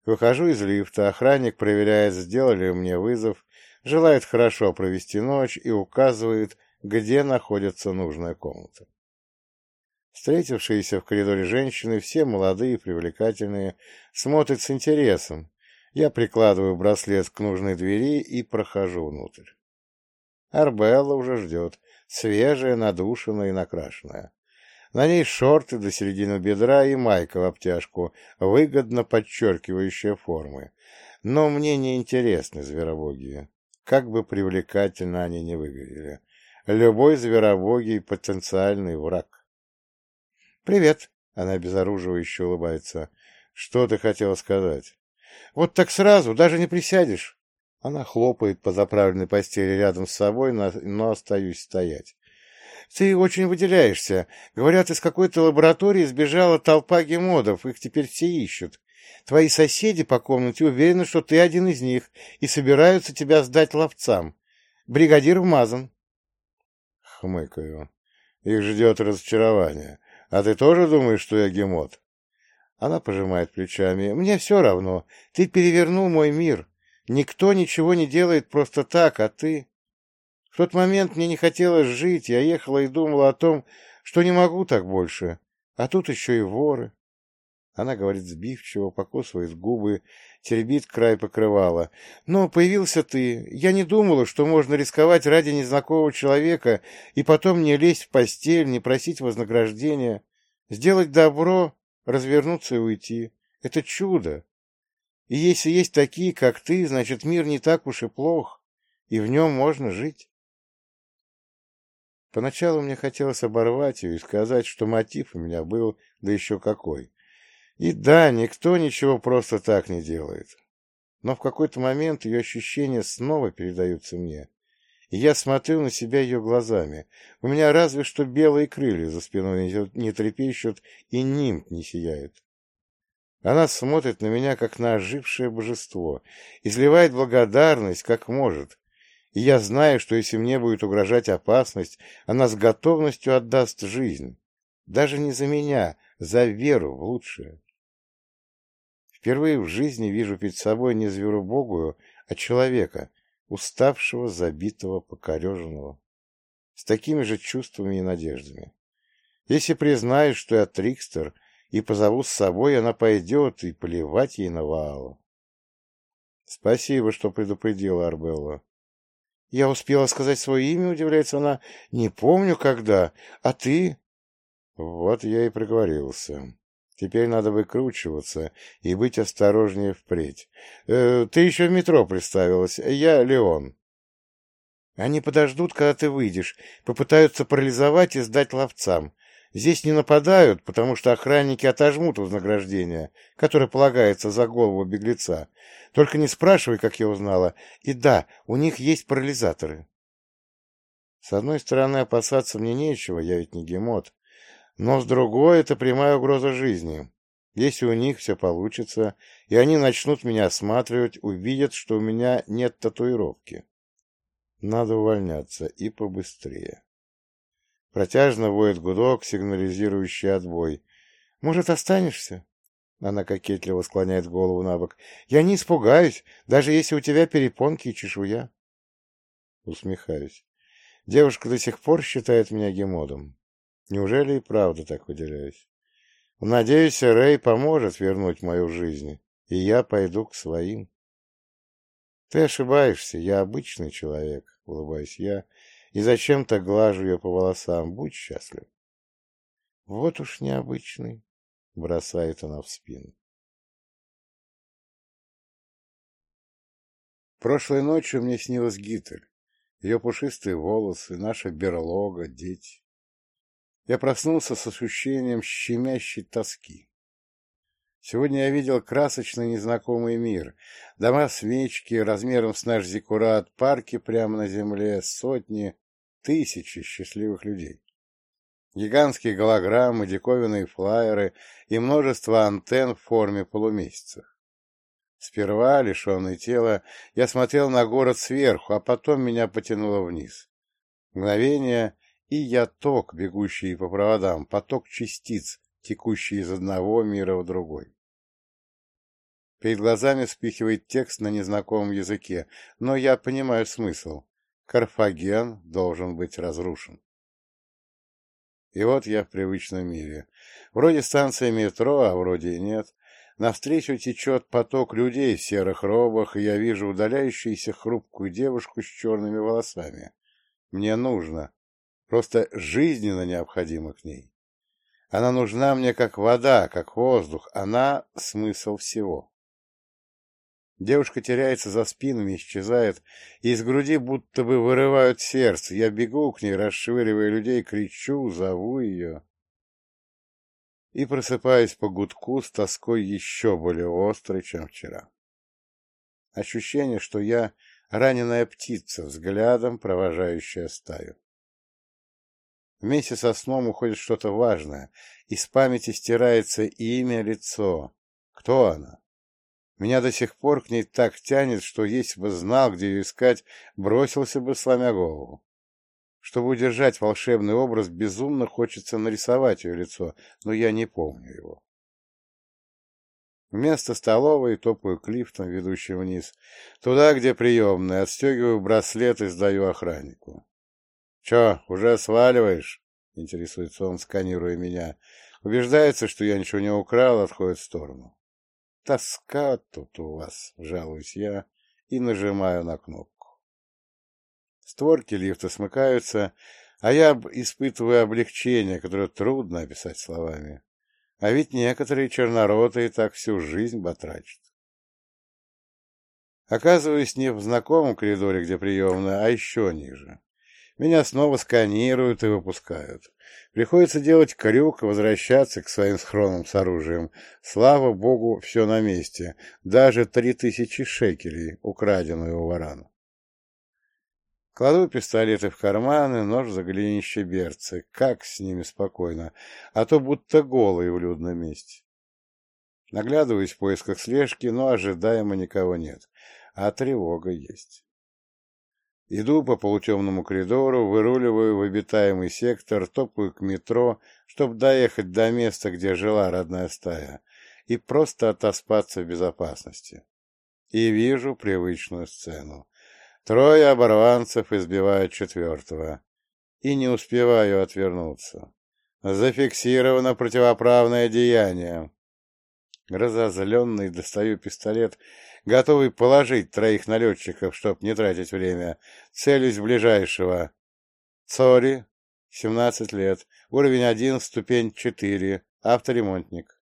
Выхожу из лифта, охранник проверяет, сделали ли мне вызов, желает хорошо провести ночь и указывает, где находится нужная комната. Встретившиеся в коридоре женщины, все молодые и привлекательные, смотрят с интересом. Я прикладываю браслет к нужной двери и прохожу внутрь. Арбелла уже ждет, свежая, надушенная и накрашенная. На ней шорты до середины бедра и майка в обтяжку, выгодно подчеркивающая формы. Но мне не интересны зверобоги, как бы привлекательно они ни выглядели. Любой зверобогий — потенциальный враг. «Привет», — она обезоруживающе улыбается. «Что ты хотела сказать?» «Вот так сразу, даже не присядешь». Она хлопает по заправленной постели рядом с собой, но остаюсь стоять. «Ты очень выделяешься. Говорят, из какой-то лаборатории сбежала толпа гемодов, их теперь все ищут. Твои соседи по комнате уверены, что ты один из них, и собираются тебя сдать ловцам. Бригадир вмазан». Хмыкаю. Их ждет разочарование. А ты тоже думаешь, что я гемот? Она пожимает плечами. Мне все равно. Ты перевернул мой мир. Никто ничего не делает просто так, а ты... В тот момент мне не хотелось жить, я ехала и думала о том, что не могу так больше. А тут еще и воры. Она говорит сбивчиво, покусывает губы, теребит край покрывала. Но появился ты. Я не думала, что можно рисковать ради незнакомого человека и потом не лезть в постель, не просить вознаграждения. Сделать добро, развернуться и уйти. Это чудо. И если есть такие, как ты, значит, мир не так уж и плох, и в нем можно жить. Поначалу мне хотелось оборвать ее и сказать, что мотив у меня был, да еще какой. И да, никто ничего просто так не делает. Но в какой-то момент ее ощущения снова передаются мне. И я смотрю на себя ее глазами. У меня разве что белые крылья за спиной не трепещут и нимб не сияет. Она смотрит на меня, как на ожившее божество, изливает благодарность, как может. И я знаю, что если мне будет угрожать опасность, она с готовностью отдаст жизнь. Даже не за меня, за веру в лучшее. Впервые в жизни вижу перед собой не зверобогую, а человека, уставшего, забитого, покореженного, с такими же чувствами и надеждами. Если признаю, что я трикстер, и позову с собой, она пойдет, и плевать ей на Ваалу. Спасибо, что предупредила, Арбелла. Я успела сказать свое имя, удивляется она. Не помню, когда. А ты? Вот я и проговорился. Теперь надо выкручиваться и быть осторожнее впредь. Ты еще в метро представилась. Я Леон. Они подождут, когда ты выйдешь, попытаются парализовать и сдать ловцам. Здесь не нападают, потому что охранники отожмут вознаграждение, которое полагается за голову беглеца. Только не спрашивай, как я узнала. И да, у них есть парализаторы. С одной стороны, опасаться мне нечего, я ведь не гемот. Но с другой, это прямая угроза жизни. Если у них все получится, и они начнут меня осматривать, увидят, что у меня нет татуировки. Надо увольняться, и побыстрее. Протяжно воет гудок, сигнализирующий отбой. «Может, останешься?» Она кокетливо склоняет голову на бок. «Я не испугаюсь, даже если у тебя перепонки и чешуя». Усмехаюсь. Девушка до сих пор считает меня гемодом. Неужели и правда так выделяюсь? Надеюсь, Рэй поможет вернуть мою жизнь, и я пойду к своим. Ты ошибаешься, я обычный человек, улыбаюсь я, и зачем-то глажу ее по волосам. Будь счастлив. Вот уж необычный, бросает она в спину. Прошлой ночью мне снилась Гитель. Ее пушистые волосы, наша берлога, дети. Я проснулся с ощущением щемящей тоски. Сегодня я видел красочный незнакомый мир. Дома, свечки, размером с наш зиккурат, парки прямо на земле, сотни, тысячи счастливых людей. Гигантские голограммы, диковинные флаеры и множество антенн в форме полумесяцев. Сперва, лишенный тела, я смотрел на город сверху, а потом меня потянуло вниз. Мгновение, и я ток, бегущий по проводам, поток частиц, текущий из одного мира в другой. Перед глазами вспыхивает текст на незнакомом языке, но я понимаю смысл. Карфаген должен быть разрушен. И вот я в привычном мире. Вроде станция метро, а вроде и нет. Навстречу течет поток людей в серых робах, и я вижу удаляющуюся хрупкую девушку с черными волосами. Мне нужно. Просто жизненно необходимо к ней. Она нужна мне как вода, как воздух. Она — смысл всего. Девушка теряется за спинами, исчезает, и из груди будто бы вырывают сердце. Я бегу к ней, расшвыривая людей, кричу, зову ее. И просыпаюсь по гудку с тоской еще более острой, чем вчера. Ощущение, что я раненая птица, взглядом провожающая стаю. Вместе со сном уходит что-то важное, из памяти стирается имя, лицо. Кто она? Меня до сих пор к ней так тянет, что если бы знал, где ее искать, бросился бы, сломя голову. Чтобы удержать волшебный образ, безумно хочется нарисовать ее лицо, но я не помню его. Вместо столовой топаю к лифтам, ведущим вниз, туда, где приемная, отстегиваю браслет и сдаю охраннику. — Че, уже сваливаешь? — интересуется он, сканируя меня. Убеждается, что я ничего не украл, отходит в сторону. — Тоска тут у вас, — жалуюсь я и нажимаю на кнопку. Створки лифта смыкаются, а я испытываю облегчение, которое трудно описать словами. А ведь некоторые черноротые так всю жизнь батрачат. Оказываюсь не в знакомом коридоре, где приемная, а еще ниже. Меня снова сканируют и выпускают. Приходится делать крюк, возвращаться к своим схронам с оружием. Слава богу, все на месте. Даже 3000 шекелей, украденную у варана. Кладу пистолеты в карманы, нож за голенище берцы. Как с ними спокойно, а то будто голый в людном месте. Наглядываюсь в поисках слежки, но ожидаемо никого нет. А тревога есть. Иду по полутемному коридору, выруливаю в обитаемый сектор, топаю к метро, чтобы доехать до места, где жила родная стая, и просто отоспаться в безопасности. И вижу привычную сцену. 3 оборванцев избивают 4-го. И не успеваю отвернуться. Зафиксировано противоправное деяние. Разозленный достаю пистолет, готовый положить 3 налетчиков, чтоб не тратить время. Целюсь в ближайшего. Цори, 17 лет, уровень 1, ступень 4, авторемонтник.